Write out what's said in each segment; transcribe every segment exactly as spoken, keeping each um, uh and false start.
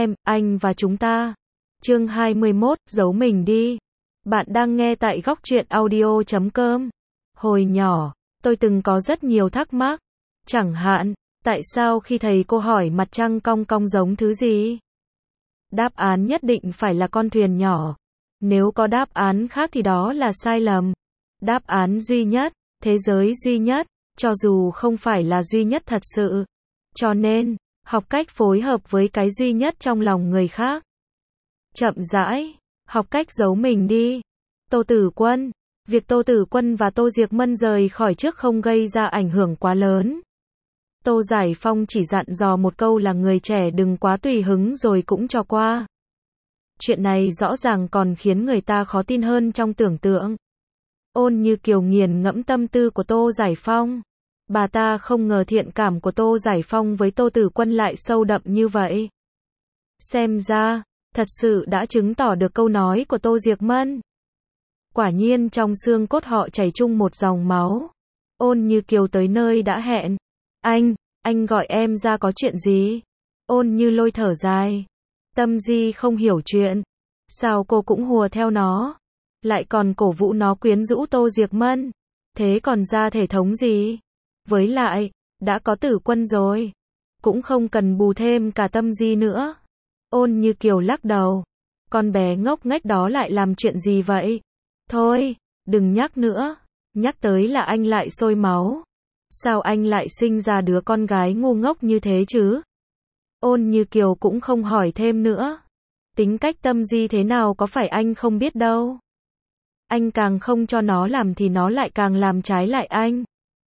em, anh và chúng ta. Chương hai mươi mốt, giấu mình đi. Bạn đang nghe tại góc truyện audio chấm com. Hồi nhỏ, tôi từng có rất nhiều thắc mắc. Chẳng hạn, tại sao khi thầy cô hỏi mặt trăng cong cong giống thứ gì? Đáp án nhất định phải là con thuyền nhỏ. Nếu có đáp án khác thì đó là sai lầm. Đáp án duy nhất, thế giới duy nhất, cho dù không phải là duy nhất thật sự. Cho nên, học cách phối hợp với cái duy nhất trong lòng người khác. Chậm rãi, học cách giấu mình đi. Tô Tử Quân. Việc Tô Tử Quân và Tô Diệc Mân rời khỏi trước không gây ra ảnh hưởng quá lớn. Tô Giải Phong chỉ dặn dò một câu là người trẻ đừng quá tùy hứng rồi cũng cho qua. Chuyện này rõ ràng còn khiến người ta khó tin hơn trong tưởng tượng. Ôn Như Kiều nghiền ngẫm tâm tư của Tô Giải Phong. Bà ta không ngờ thiện cảm của Tô Giải Phong với Tô Tử Quân lại sâu đậm như vậy. Xem ra, thật sự đã chứng tỏ được câu nói của Tô Diệc Mân. Quả nhiên trong xương cốt họ chảy chung một dòng máu. Ôn Như Kiều tới nơi đã hẹn. Anh, anh gọi em ra có chuyện gì? Ôn Như Lôi thở dài. Tâm Di không hiểu chuyện. Sao cô cũng hùa theo nó? Lại còn cổ vũ nó quyến rũ Tô Diệc Mân. Thế còn ra thể thống gì? Với lại, đã có Tử Quân rồi. Cũng không cần bù thêm cả Tâm Di nữa. Ôn Như Kiều lắc đầu. Con bé ngốc nghếch đó lại làm chuyện gì vậy? Thôi, đừng nhắc nữa. Nhắc tới là anh lại sôi máu. Sao anh lại sinh ra đứa con gái ngu ngốc như thế chứ? Ôn Như Kiều cũng không hỏi thêm nữa. Tính cách Tâm Di thế nào có phải anh không biết đâu. Anh càng không cho nó làm thì nó lại càng làm trái lại anh.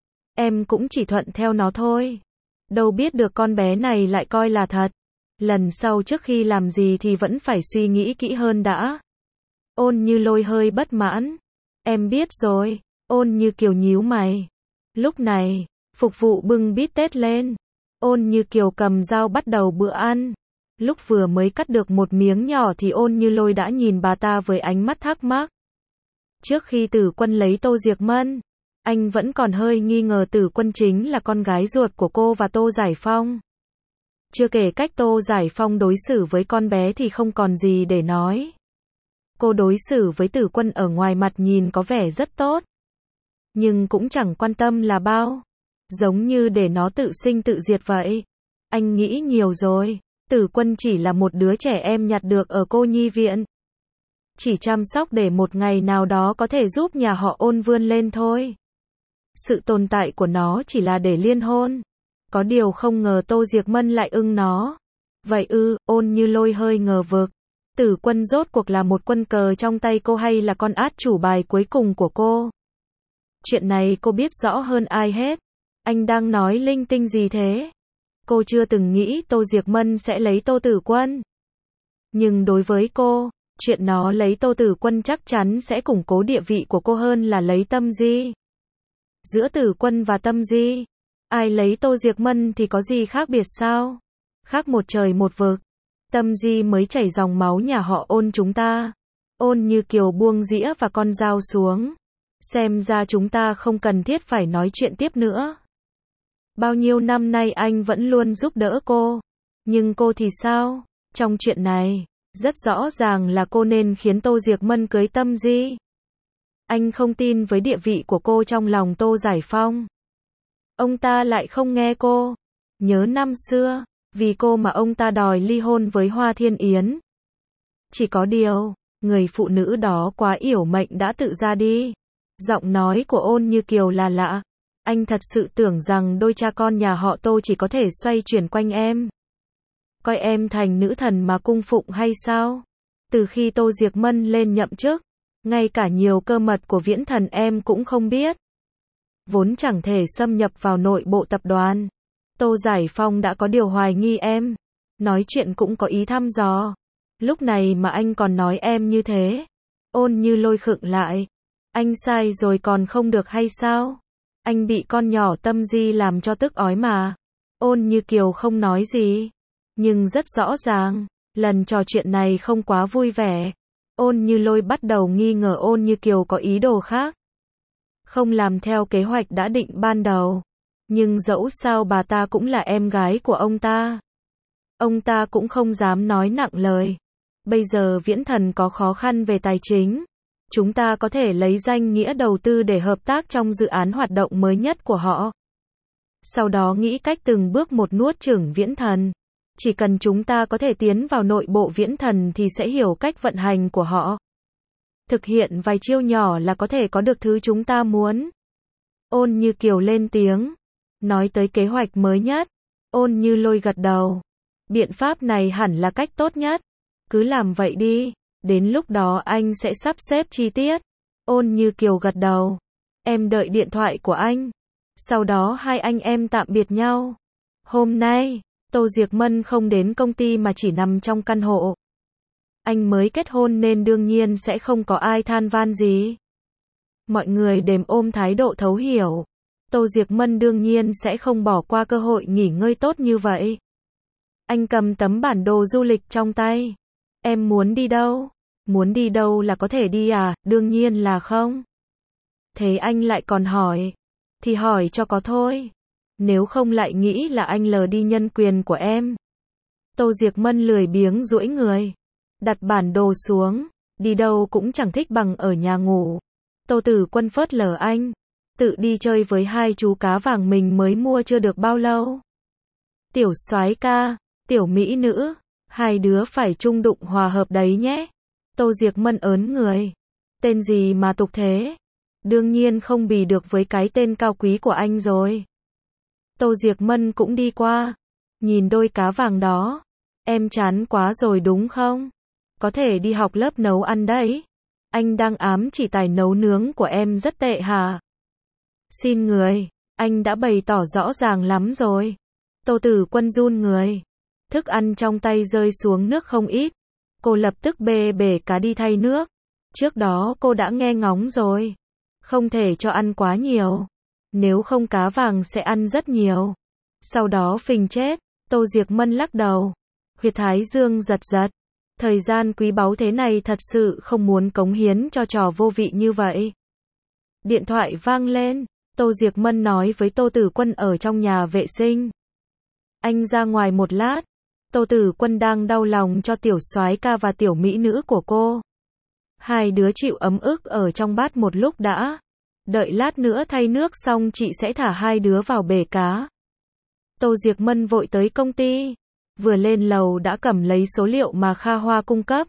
Em cũng chỉ thuận theo nó thôi. Đâu biết được con bé này lại coi là thật. Lần sau trước khi làm gì thì vẫn phải suy nghĩ kỹ hơn đã. Ôn Như Lôi hơi bất mãn. Em biết rồi. Ôn Như Kiều nhíu mày. Lúc này, phục vụ bưng bít tết lên. Ôn Như Kiều cầm dao bắt đầu bữa ăn. Lúc vừa mới cắt được một miếng nhỏ thì Ôn Như Lôi đã nhìn bà ta với ánh mắt thắc mắc. Trước khi Tử Quân lấy Tô Diệc Mân, anh vẫn còn hơi nghi ngờ Tử Quân chính là con gái ruột của cô và Tô Giải Phong. Chưa kể cách Tô Giải Phong đối xử với con bé thì không còn gì để nói. Cô đối xử với Tử Quân ở ngoài mặt nhìn có vẻ rất tốt. Nhưng cũng chẳng quan tâm là bao. Giống như để nó tự sinh tự diệt vậy. Anh nghĩ nhiều rồi. Tử Quân chỉ là một đứa trẻ em nhặt được ở cô nhi viện. Chỉ chăm sóc để một ngày nào đó có thể giúp nhà họ Ôn vươn lên thôi. Sự tồn tại của nó chỉ là để liên hôn. Có điều không ngờ Tô Diệc Mân lại ưng nó. Vậy ư? Ôn Như Lôi hơi ngờ vực. Tử Quân rốt cuộc là một quân cờ trong tay cô hay là con át chủ bài cuối cùng của cô? Chuyện này cô biết rõ hơn ai hết. Anh đang nói linh tinh gì thế? Cô chưa từng nghĩ Tô Diệc Mân sẽ lấy Tô Tử Quân. Nhưng đối với cô, chuyện nó lấy Tô Tử Quân chắc chắn sẽ củng cố địa vị của cô hơn là lấy Tâm Di. Giữa Tử Quân và Tâm Di, ai lấy Tô Diệc Mân thì có gì khác biệt sao? Khác một trời một vực. Tâm Di mới chảy dòng máu nhà họ Ôn chúng ta. Ôn Như Kiều buông dĩa và con dao xuống. Xem ra chúng ta không cần thiết phải nói chuyện tiếp nữa. Bao nhiêu năm nay anh vẫn luôn giúp đỡ cô. Nhưng cô thì sao? Trong chuyện này, rất rõ ràng là cô nên khiến Tô Diệc Mân cưới Tâm Di. Anh không tin với địa vị của cô trong lòng Tô Giải Phong. Ông ta lại không nghe cô. Nhớ năm xưa, vì cô mà ông ta đòi ly hôn với Hoa Thiên Yến. Chỉ có điều, người phụ nữ đó quá yểu mệnh đã tự ra đi. Giọng nói của Ôn Như Kiều là lạ. Anh thật sự tưởng rằng đôi cha con nhà họ Tô chỉ có thể xoay chuyển quanh em. Coi em thành nữ thần mà cung phụng hay sao? Từ khi Tô Diệc Mân lên nhậm chức, ngay cả nhiều cơ mật của Viễn Thần em cũng không biết. Vốn chẳng thể xâm nhập vào nội bộ tập đoàn. Tô Giải Phong đã có điều hoài nghi em. Nói chuyện cũng có ý thăm dò. Lúc này mà anh còn nói em như thế. Ôn Như Lôi khựng lại. Anh sai rồi còn không được hay sao? Anh bị con nhỏ Tâm Di làm cho tức ói mà. Ôn Như Kiều không nói gì. Nhưng rất rõ ràng, lần trò chuyện này không quá vui vẻ. Ôn Như Lôi bắt đầu nghi ngờ Ôn Như Kiều có ý đồ khác. Không làm theo kế hoạch đã định ban đầu. Nhưng dẫu sao bà ta cũng là em gái của ông ta. Ông ta cũng không dám nói nặng lời. Bây giờ Viễn Thần có khó khăn về tài chính. Chúng ta có thể lấy danh nghĩa đầu tư để hợp tác trong dự án hoạt động mới nhất của họ. Sau đó nghĩ cách từng bước một nuốt chửng Viễn Thần. Chỉ cần chúng ta có thể tiến vào nội bộ Viễn Thần thì sẽ hiểu cách vận hành của họ. Thực hiện vài chiêu nhỏ là có thể có được thứ chúng ta muốn. Ôn Như Kiều lên tiếng. Nói tới kế hoạch mới nhất. Ôn Như Lôi gật đầu. Biện pháp này hẳn là cách tốt nhất. Cứ làm vậy đi. Đến lúc đó anh sẽ sắp xếp chi tiết. Ôn Như Kiều gật đầu. Em đợi điện thoại của anh. Sau đó hai anh em tạm biệt nhau. Hôm nay, Tô Diệc Mân không đến công ty mà chỉ nằm trong căn hộ. Anh mới kết hôn nên đương nhiên sẽ không có ai than van gì. Mọi người đều ôm thái độ thấu hiểu. Tô Diệc Mân đương nhiên sẽ không bỏ qua cơ hội nghỉ ngơi tốt như vậy. Anh cầm tấm bản đồ du lịch trong tay. Em muốn đi đâu? Muốn đi đâu là có thể đi à? Đương nhiên là không. Thế anh lại còn hỏi. Thì hỏi cho có thôi. Nếu không lại nghĩ là anh lờ đi nhân quyền của em. Tô Diệc Mân lười biếng duỗi người. Đặt bản đồ xuống. Đi đâu cũng chẳng thích bằng ở nhà ngủ. Tô Tử Quân phớt lờ anh. Tự đi chơi với hai chú cá vàng mình mới mua chưa được bao lâu. Tiểu soái ca, tiểu mỹ nữ. Hai đứa phải chung đụng hòa hợp đấy nhé. Tô Diệc Mân ớn người. Tên gì mà tục thế? Đương nhiên không bì được với cái tên cao quý của anh rồi. Tô Diệc Mân cũng đi qua. Nhìn đôi cá vàng đó. Em chán quá rồi đúng không? Có thể đi học lớp nấu ăn đấy. Anh đang ám chỉ tài nấu nướng của em rất tệ hả? Xin người, anh đã bày tỏ rõ ràng lắm rồi. Tô Tử Quân run người. Thức ăn trong tay rơi xuống nước không ít. Cô lập tức bê bể cá đi thay nước. Trước đó cô đã nghe ngóng rồi. Không thể cho ăn quá nhiều. Nếu không cá vàng sẽ ăn rất nhiều. Sau đó phình chết. Tô Diệc Mân lắc đầu. Huyệt thái dương giật giật. Thời gian quý báu thế này thật sự không muốn cống hiến cho trò vô vị như vậy. Điện thoại vang lên. Tô Diệc Mân nói với Tô Tử Quân ở trong nhà vệ sinh. Anh ra ngoài một lát. Tô Tử Quân đang đau lòng cho tiểu soái ca và tiểu mỹ nữ của cô. Hai đứa chịu ấm ức ở trong bát một lúc đã. Đợi lát nữa thay nước xong chị sẽ thả hai đứa vào bể cá. Tô Diệc Mân vội tới công ty. Vừa lên lầu đã cầm lấy số liệu mà Kha Hoa cung cấp.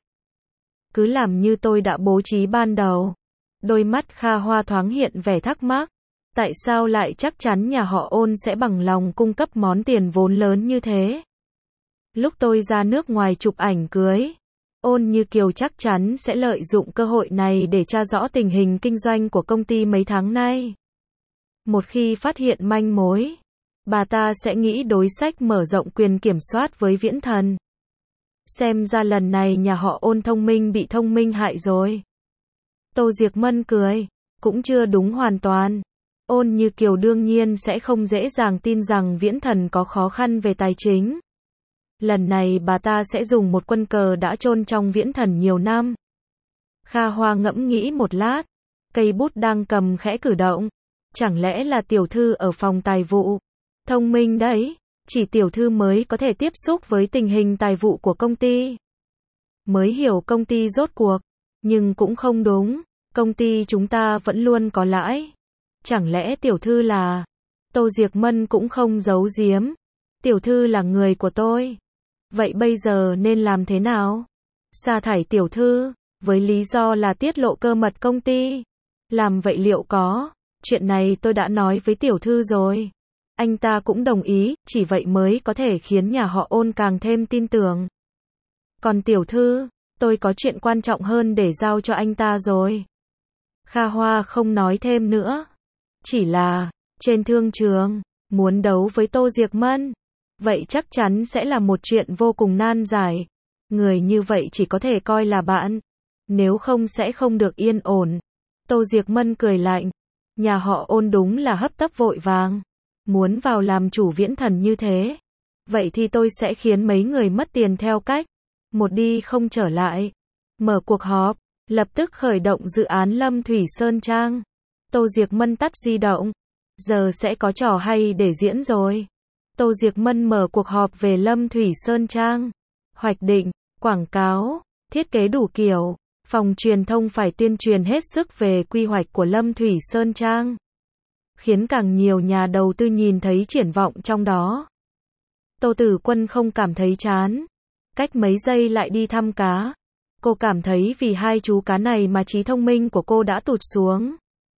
Cứ làm như tôi đã bố trí ban đầu. Đôi mắt Kha Hoa thoáng hiện vẻ thắc mắc. Tại sao lại chắc chắn nhà họ Ôn sẽ bằng lòng cung cấp món tiền vốn lớn như thế? Lúc tôi ra nước ngoài chụp ảnh cưới, Ôn Như Kiều chắc chắn sẽ lợi dụng cơ hội này để tra rõ tình hình kinh doanh của công ty mấy tháng nay. Một khi phát hiện manh mối, bà ta sẽ nghĩ đối sách mở rộng quyền kiểm soát với Viễn Thần. Xem ra lần này nhà họ Ôn thông minh bị thông minh hại rồi. Tô Diệc Mân cười, cũng chưa đúng hoàn toàn. Ôn Như Kiều đương nhiên sẽ không dễ dàng tin rằng Viễn Thần có khó khăn về tài chính. Lần này bà ta sẽ dùng một quân cờ đã chôn trong Viễn Thần nhiều năm. Kha Hoa ngẫm nghĩ một lát. Cây bút đang cầm khẽ cử động. Chẳng lẽ là tiểu thư ở phòng tài vụ? Thông minh đấy. Chỉ tiểu thư mới có thể tiếp xúc với tình hình tài vụ của công ty. Mới hiểu công ty rốt cuộc. Nhưng cũng không đúng. Công ty chúng ta vẫn luôn có lãi. Chẳng lẽ tiểu thư là... Tô Diệc Mân cũng không giấu giếm. Tiểu thư là người của tôi. Vậy bây giờ nên làm thế nào? Sa thải tiểu thư, với lý do là tiết lộ cơ mật công ty. Làm vậy liệu có? Chuyện này tôi đã nói với tiểu thư rồi. Anh ta cũng đồng ý, chỉ vậy mới có thể khiến nhà họ Ôn càng thêm tin tưởng. Còn tiểu thư, tôi có chuyện quan trọng hơn để giao cho anh ta rồi. Kha Hoa không nói thêm nữa. Chỉ là, trên thương trường, muốn đấu với Tô Diệc Mân. Vậy chắc chắn sẽ là một chuyện vô cùng nan giải. Người như vậy chỉ có thể coi là bạn. Nếu không sẽ không được yên ổn. Tô Diệc Mân cười lạnh. Nhà họ Ôn đúng là hấp tấp vội vàng. Muốn vào làm chủ Viễn Thần như thế. Vậy thì tôi sẽ khiến mấy người mất tiền theo cách. Một đi không trở lại. Mở cuộc họp. Lập tức khởi động dự án Lâm Thủy Sơn Trang. Tô Diệc Mân tắt di động. Giờ sẽ có trò hay để diễn rồi. Tô Diệc Mân mở cuộc họp về Lâm Thủy Sơn Trang. Hoạch định, quảng cáo, thiết kế đủ kiểu. Phòng truyền thông phải tuyên truyền hết sức về quy hoạch của Lâm Thủy Sơn Trang, khiến càng nhiều nhà đầu tư nhìn thấy triển vọng trong đó. Tô Tử Quân không cảm thấy chán. Cách mấy giây lại đi thăm cá. Cô cảm thấy vì hai chú cá này mà trí thông minh của cô đã tụt xuống.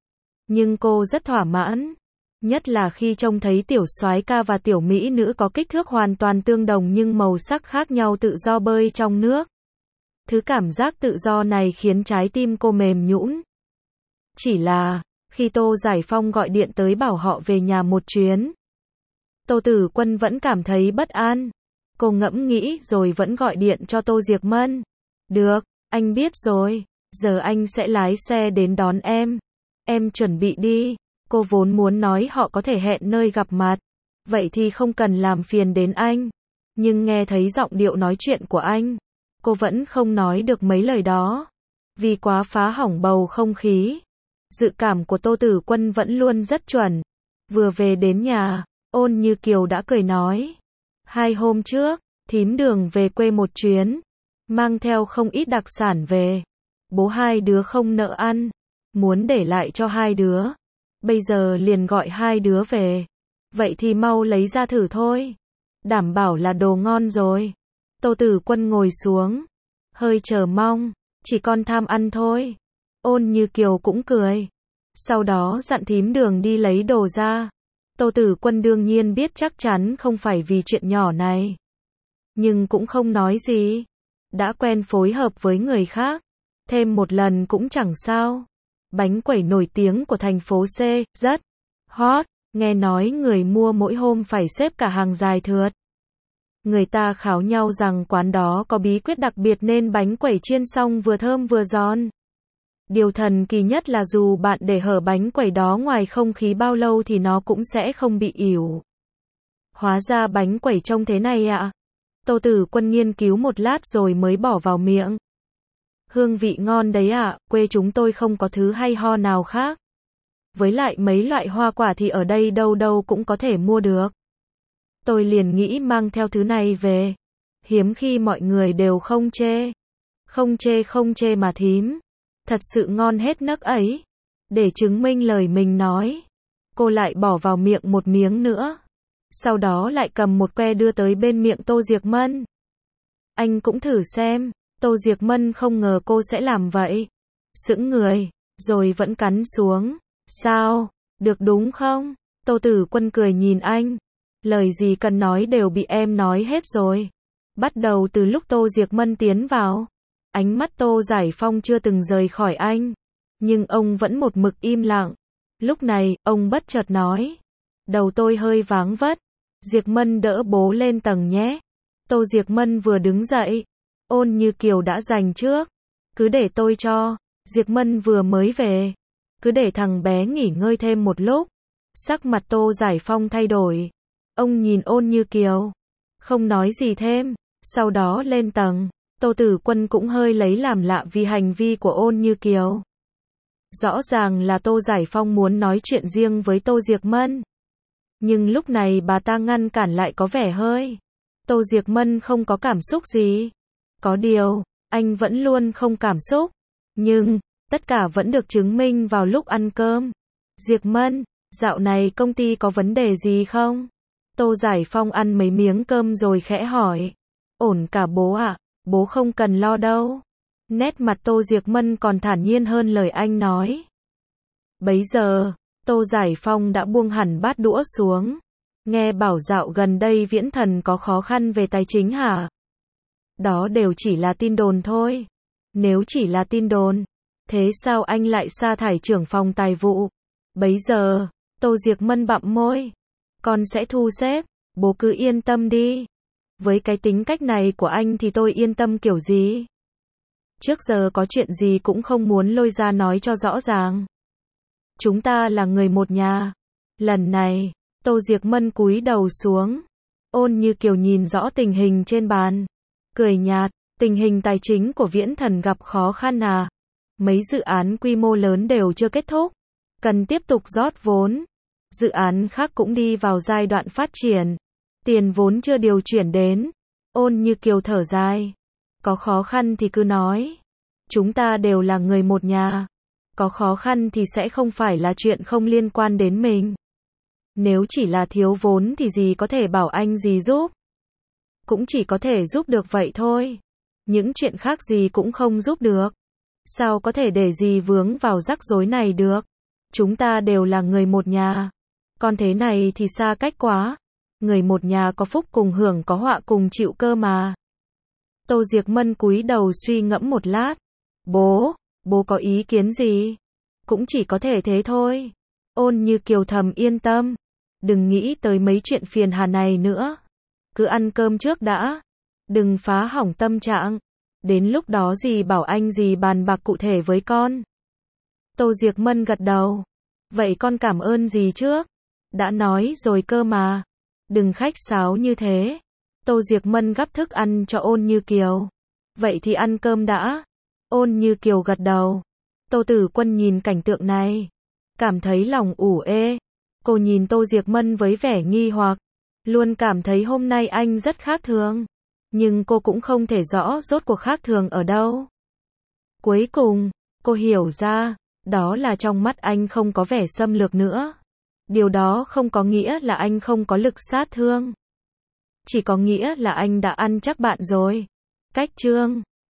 Nhưng cô rất thỏa mãn. Nhất là khi trông thấy tiểu soái ca và tiểu mỹ nữ có kích thước hoàn toàn tương đồng nhưng màu sắc khác nhau tự do bơi trong nước. Thứ cảm giác tự do này khiến trái tim cô mềm nhũn. Chỉ là, khi Tô Giải Phong gọi điện tới bảo họ về nhà một chuyến, Tô Tử Quân vẫn cảm thấy bất an. Cô ngẫm nghĩ rồi vẫn gọi điện cho Tô Diệc Mân. Được, anh biết rồi, giờ anh sẽ lái xe đến đón em. Em chuẩn bị đi. Cô vốn muốn nói họ có thể hẹn nơi gặp mặt. Vậy thì không cần làm phiền đến anh. Nhưng nghe thấy giọng điệu nói chuyện của anh, cô vẫn không nói được mấy lời đó. Vì quá phá hỏng bầu không khí. Dự cảm của Tô Tử Quân vẫn luôn rất chuẩn. Vừa về đến nhà, Ôn Như Kiều đã cười nói. Hai hôm trước, thím Đường về quê một chuyến. Mang theo không ít đặc sản về. Bố hai đứa không nỡ ăn. Muốn để lại cho hai đứa. Bây giờ liền gọi hai đứa về. Vậy thì mau lấy ra thử thôi. Đảm bảo là đồ ngon rồi. Tô Tử Quân ngồi xuống. Hơi chờ mong. Chỉ còn tham ăn thôi. Ôn Như Kiều cũng cười. Sau đó dặn thím Đường đi lấy đồ ra. Tô Tử Quân đương nhiên biết chắc chắn không phải vì chuyện nhỏ này. Nhưng cũng không nói gì. Đã quen phối hợp với người khác. Thêm một lần cũng chẳng sao. Bánh quẩy nổi tiếng của thành phố C, rất hot. Nghe nói người mua mỗi hôm phải xếp cả hàng dài thượt. Người ta kháo nhau rằng quán đó có bí quyết đặc biệt nên bánh quẩy chiên xong vừa thơm vừa giòn. Điều thần kỳ nhất là dù bạn để hở bánh quẩy đó ngoài không khí bao lâu thì nó cũng sẽ không bị ỉu. Hóa ra bánh quẩy trông thế này ạ. À? Tô Tử Quân nghiên cứu một lát rồi mới bỏ vào miệng. Hương vị ngon đấy ạ, à, quê chúng tôi không có thứ hay ho nào khác. Với lại mấy loại hoa quả thì ở đây đâu đâu cũng có thể mua được. Tôi liền nghĩ mang theo thứ này về. Hiếm khi mọi người đều không chê. Không chê không chê mà thím. Thật sự ngon hết nấc ấy. Để chứng minh lời mình nói, cô lại bỏ vào miệng một miếng nữa. Sau đó lại cầm một que đưa tới bên miệng Tô Diệc Mân. Anh cũng thử xem. Tô Diệc Mân không ngờ cô sẽ làm vậy. Sững người, rồi vẫn cắn xuống. Sao? Được đúng không? Tô Tử Quân cười nhìn anh. Lời gì cần nói đều bị em nói hết rồi. Bắt đầu từ lúc Tô Diệc Mân tiến vào, ánh mắt Tô Giải Phong chưa từng rời khỏi anh. Nhưng ông vẫn một mực im lặng. Lúc này, ông bất chợt nói. Đầu tôi hơi váng vất. Diệc Mân đỡ bố lên tầng nhé. Tô Diệc Mân vừa đứng dậy. Ôn Như Kiều đã giành trước. Cứ để tôi cho. Diệc Mân vừa mới về. Cứ để thằng bé nghỉ ngơi thêm một lúc. Sắc mặt Tô Giải Phong thay đổi. Ông nhìn Ôn Như Kiều. Không nói gì thêm. Sau đó lên tầng. Tô Tử Quân cũng hơi lấy làm lạ vì hành vi của Ôn Như Kiều. Rõ ràng là Tô Giải Phong muốn nói chuyện riêng với Tô Diệc Mân. Nhưng lúc này bà ta ngăn cản lại có vẻ hơi. Tô Diệc Mân không có cảm xúc gì. Có điều, anh vẫn luôn không cảm xúc. Nhưng, tất cả vẫn được chứng minh vào lúc ăn cơm. Diệc Mân, dạo này công ty có vấn đề gì không? Tô Giải Phong ăn mấy miếng cơm rồi khẽ hỏi. Ổn cả bố ạ, à? Bố không cần lo đâu. Nét mặt Tô Diệc Mân còn thản nhiên hơn lời anh nói. Bấy giờ, Tô Giải Phong đã buông hẳn bát đũa xuống. Nghe bảo dạo gần đây Viễn Thần có khó khăn về tài chính hả? Đó đều chỉ là tin đồn thôi. Nếu chỉ là tin đồn, thế sao anh lại sa thải trưởng phòng tài vụ? Bấy giờ, Tô Diệc Mân bặm môi. Con sẽ thu xếp, bố cứ yên tâm đi. Với cái tính cách này của anh thì tôi yên tâm kiểu gì? Trước giờ có chuyện gì cũng không muốn lôi ra nói cho rõ ràng. Chúng ta là người một nhà. Lần này, Tô Diệc Mân cúi đầu xuống. Ôn Như Kiều nhìn rõ tình hình trên bàn. Cười nhạt, tình hình tài chính của Viễn Thần gặp khó khăn à? Mấy dự án quy mô lớn đều chưa kết thúc. Cần tiếp tục rót vốn. Dự án khác cũng đi vào giai đoạn phát triển. Tiền vốn chưa điều chuyển đến. Ôn Như Kiều thở dài. Có khó khăn thì cứ nói. Chúng ta đều là người một nhà. Có khó khăn thì sẽ không phải là chuyện không liên quan đến mình. Nếu chỉ là thiếu vốn thì dì có thể bảo anh dì giúp. Cũng chỉ có thể giúp được vậy thôi. Những chuyện khác dì cũng không giúp được. Sao có thể để dì vướng vào rắc rối này được? Chúng ta đều là người một nhà. Còn thế này thì xa cách quá. Người một nhà có phúc cùng hưởng có họa cùng chịu cơ mà. Tô Diệc Mân cúi đầu suy ngẫm một lát. Bố, bố có ý kiến gì? Cũng chỉ có thể thế thôi. Ôn Như Kiều thầm yên tâm. Đừng nghĩ tới mấy chuyện phiền hà này nữa. Cứ ăn cơm trước đã. Đừng phá hỏng tâm trạng. Đến lúc đó dì bảo anh dì bàn bạc cụ thể với con. Tô Diệc Mân gật đầu. Vậy con cảm ơn dì trước. Đã nói rồi cơ mà. Đừng khách sáo như thế. Tô Diệc Mân gắp thức ăn cho Ôn Như Kiều. Vậy thì ăn cơm đã. Ôn Như Kiều gật đầu. Tô Tử Quân nhìn cảnh tượng này. Cảm thấy lòng ủ ê. Cô nhìn Tô Diệc Mân với vẻ nghi hoặc. Luôn cảm thấy hôm nay anh rất khác thường. Nhưng cô cũng không thể rõ rốt cuộc khác thường ở đâu. Cuối cùng, cô hiểu ra. Đó là trong mắt anh không có vẻ xâm lược nữa. Điều đó không có nghĩa là anh không có lực sát thương. Chỉ có nghĩa là anh đã ăn chắc bạn rồi. Cách chương